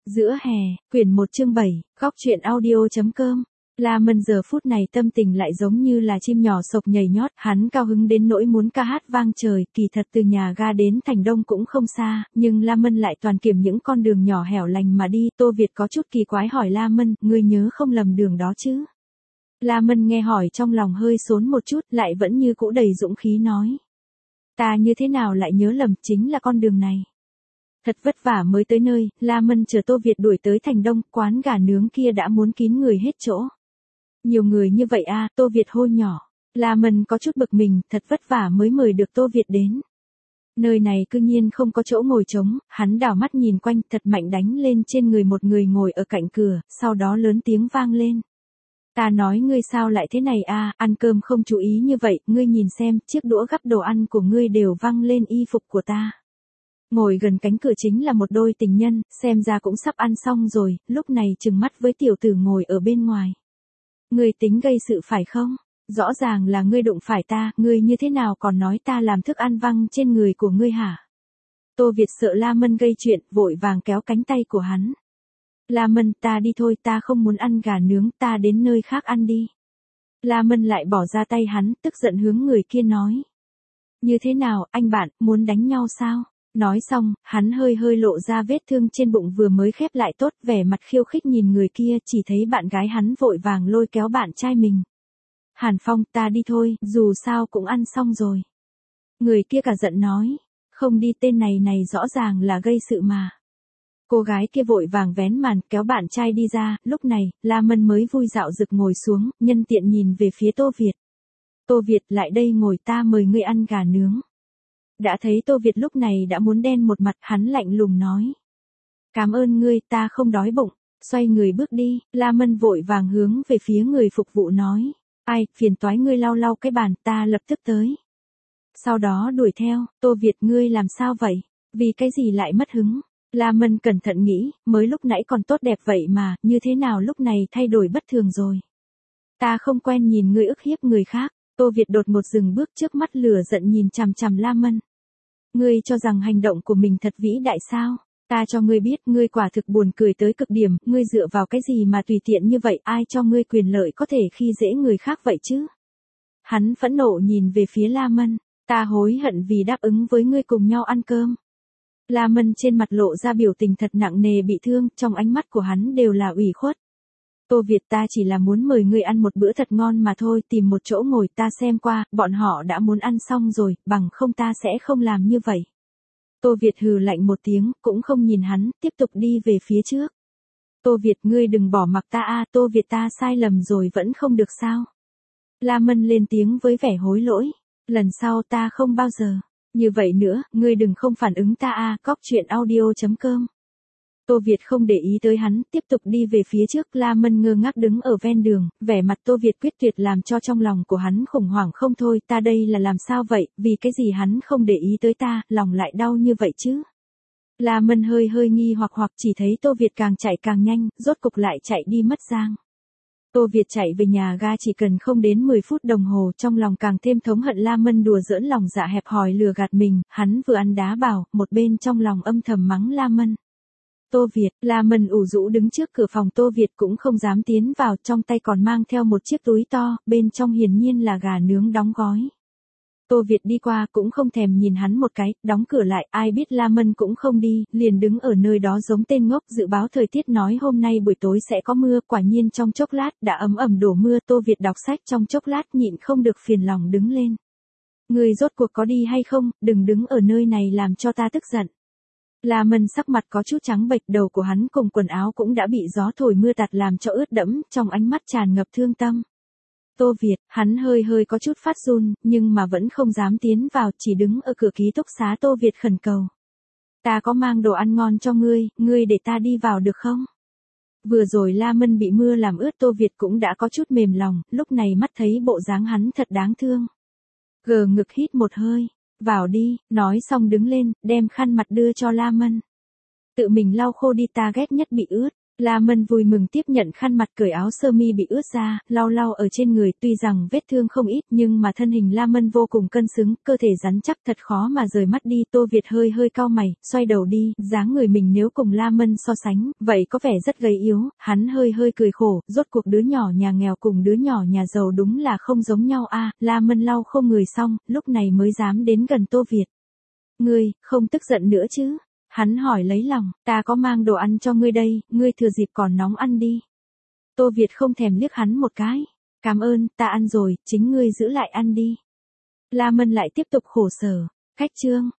Giữa hè, quyển 1 chương 7, góc truyện audio.com. La Mân giờ phút này tâm tình lại giống như là chim nhỏ sộc nhảy nhót, hắn cao hứng đến nỗi muốn ca hát vang trời, kỳ thật từ nhà ga đến Thành Đông cũng không xa, nhưng La Mân lại toàn kiểm những con đường nhỏ hẻo lánh mà đi. Tô Việt có chút kỳ quái hỏi La Mân, ngươi nhớ không lầm đường đó chứ? La Mân nghe hỏi trong lòng hơi xốn một chút, lại vẫn như cũ đầy dũng khí nói. Ta như thế nào lại nhớ lầm, chính là con đường này. Thật vất vả mới tới nơi, La Mân chờ Tô Việt đuổi tới Thành Đông, quán gà nướng kia đã muốn kín người hết chỗ. Nhiều người như vậy à, Tô Việt hô nhỏ. La Mân có chút bực mình, thật vất vả mới mời được Tô Việt đến. Nơi này cư nhiên không có chỗ ngồi trống, hắn đảo mắt nhìn quanh thật mạnh đánh lên trên người một người ngồi ở cạnh cửa, sau đó lớn tiếng vang lên. Ta nói ngươi sao lại thế này à, ăn cơm không chú ý như vậy, ngươi nhìn xem, chiếc đũa gắp đồ ăn của ngươi đều văng lên y phục của ta. Ngồi gần cánh cửa chính là một đôi tình nhân, xem ra cũng sắp ăn xong rồi, lúc này trừng mắt với tiểu tử ngồi ở bên ngoài. Ngươi tính gây sự phải không? Rõ ràng là ngươi đụng phải ta, ngươi như thế nào còn nói ta làm thức ăn văng trên người của ngươi hả? Tô Việt sợ La Mân gây chuyện, vội vàng kéo cánh tay của hắn. La Mân, ta đi thôi, ta không muốn ăn gà nướng, ta đến nơi khác ăn đi. La Mân lại bỏ ra tay hắn, tức giận hướng người kia nói. Như thế nào, anh bạn, muốn đánh nhau sao? Nói xong, hắn hơi lộ ra vết thương trên bụng vừa mới khép lại tốt, vẻ mặt khiêu khích nhìn người kia, chỉ thấy bạn gái hắn vội vàng lôi kéo bạn trai mình. Hàn Phong, ta đi thôi, dù sao cũng ăn xong rồi. Người kia cả giận nói, không đi, tên này rõ ràng là gây sự mà. Cô gái kia vội vàng vén màn, kéo bạn trai đi ra, lúc này, La Mân mới vui dạo rực ngồi xuống, nhân tiện nhìn về phía Tô Việt. Tô Việt, lại đây ngồi, ta mời ngươi ăn gà nướng. Đã thấy Tô Việt lúc này đã muốn đen một mặt, hắn lạnh lùng nói. Cảm ơn ngươi, ta không đói bụng. Xoay người bước đi, La Mân vội vàng hướng về phía người phục vụ nói. Ai, phiền toái ngươi lau cái bàn, ta lập tức tới. Sau đó đuổi theo, Tô Việt, ngươi làm sao vậy? Vì cái gì lại mất hứng? La Mân cẩn thận nghĩ, mới lúc nãy còn tốt đẹp vậy mà, như thế nào lúc này thay đổi bất thường rồi? Ta không quen nhìn ngươi ức hiếp người khác. Tô Việt đột ngột dừng bước, trước mắt lửa giận nhìn chằm chằm La Mân. Ngươi cho rằng hành động của mình thật vĩ đại sao? Ta cho ngươi biết, ngươi quả thực buồn cười tới cực điểm, ngươi dựa vào cái gì mà tùy tiện như vậy, ai cho ngươi quyền lợi có thể khi dễ người khác vậy chứ? Hắn phẫn nộ nhìn về phía La Mân, ta hối hận vì đáp ứng với ngươi cùng nhau ăn cơm. La Mân trên mặt lộ ra biểu tình thật nặng nề bị thương, trong ánh mắt của hắn đều là ủy khuất. Tô Việt, ta chỉ là muốn mời ngươi ăn một bữa thật ngon mà thôi, tìm một chỗ ngồi, ta xem qua, bọn họ đã muốn ăn xong rồi, bằng không ta sẽ không làm như vậy. Tô Việt hừ lạnh một tiếng, cũng không nhìn hắn, tiếp tục đi về phía trước. Tô Việt, ngươi đừng bỏ mặc ta a, Tô Việt, ta sai lầm rồi vẫn không được sao? La Mân lên tiếng với vẻ hối lỗi, lần sau ta không bao giờ. Như vậy nữa, ngươi đừng không phản ứng ta a, góc truyện audio.com. Tô Việt không để ý tới hắn, tiếp tục đi về phía trước, La Mân ngơ ngác đứng ở ven đường, vẻ mặt Tô Việt quyết tuyệt làm cho trong lòng của hắn khủng hoảng không thôi, ta đây là làm sao vậy, vì cái gì hắn không để ý tới ta, lòng lại đau như vậy chứ? La Mân hơi nghi hoặc chỉ thấy Tô Việt càng chạy càng nhanh, rốt cục lại chạy đi mất dạng. Tô Việt chạy về nhà ga chỉ cần không đến 10 phút đồng hồ, trong lòng càng thêm thống hận La Mân đùa giỡn lòng dạ hẹp hòi lừa gạt mình, hắn vừa ăn đá bảo, một bên trong lòng âm thầm mắng La Mân. Tô Việt, La Mân ủ rũ đứng trước cửa phòng Tô Việt cũng không dám tiến vào, trong tay còn mang theo một chiếc túi to, bên trong hiển nhiên là gà nướng đóng gói. Tô Việt đi qua cũng không thèm nhìn hắn một cái, đóng cửa lại, ai biết La Mân cũng không đi, liền đứng ở nơi đó giống tên ngốc, dự báo thời tiết nói hôm nay buổi tối sẽ có mưa, quả nhiên trong chốc lát đã ầm đổ mưa. Tô Việt đọc sách trong chốc lát nhịn không được phiền lòng đứng lên. Người rốt cuộc có đi hay không, đừng đứng ở nơi này làm cho ta tức giận. La Mân sắc mặt có chút trắng bệch, đầu của hắn cùng quần áo cũng đã bị gió thổi mưa tạt làm cho ướt đẫm, trong ánh mắt tràn ngập thương tâm. Tô Việt, hắn hơi có chút phát run, nhưng mà vẫn không dám tiến vào, chỉ đứng ở cửa ký túc xá. Tô Việt khẩn cầu. Ta có mang đồ ăn ngon cho ngươi để ta đi vào được không? Vừa rồi La Mân bị mưa làm ướt, Tô Việt cũng đã có chút mềm lòng, lúc này mắt thấy bộ dáng hắn thật đáng thương. Gờ ngực hít một hơi. Vào đi, nói xong đứng lên, đem khăn mặt đưa cho La Mân. Tự mình lau khô đi, ta ghét nhất bị ướt. La Mân vui mừng tiếp nhận khăn mặt, cởi áo sơ mi bị ướt ra, lau lau ở trên người, tuy rằng vết thương không ít nhưng mà thân hình La Mân vô cùng cân xứng, cơ thể rắn chắc thật khó mà rời mắt đi. Tô Việt hơi hơi cau mày, xoay đầu đi, dáng người mình nếu cùng La Mân so sánh, vậy có vẻ rất gầy yếu, hắn hơi hơi cười khổ, rốt cuộc đứa nhỏ nhà nghèo cùng đứa nhỏ nhà giàu đúng là không giống nhau a. La Mân lau không người xong, lúc này mới dám đến gần Tô Việt. Ngươi, không tức giận nữa chứ? Hắn hỏi lấy lòng, ta có mang đồ ăn cho ngươi đây, ngươi thừa dịp còn nóng ăn đi. Tô Việt không thèm liếc hắn một cái. Cảm ơn, ta ăn rồi, chính ngươi giữ lại ăn đi. La Mân lại tiếp tục khổ sở. Khách trương,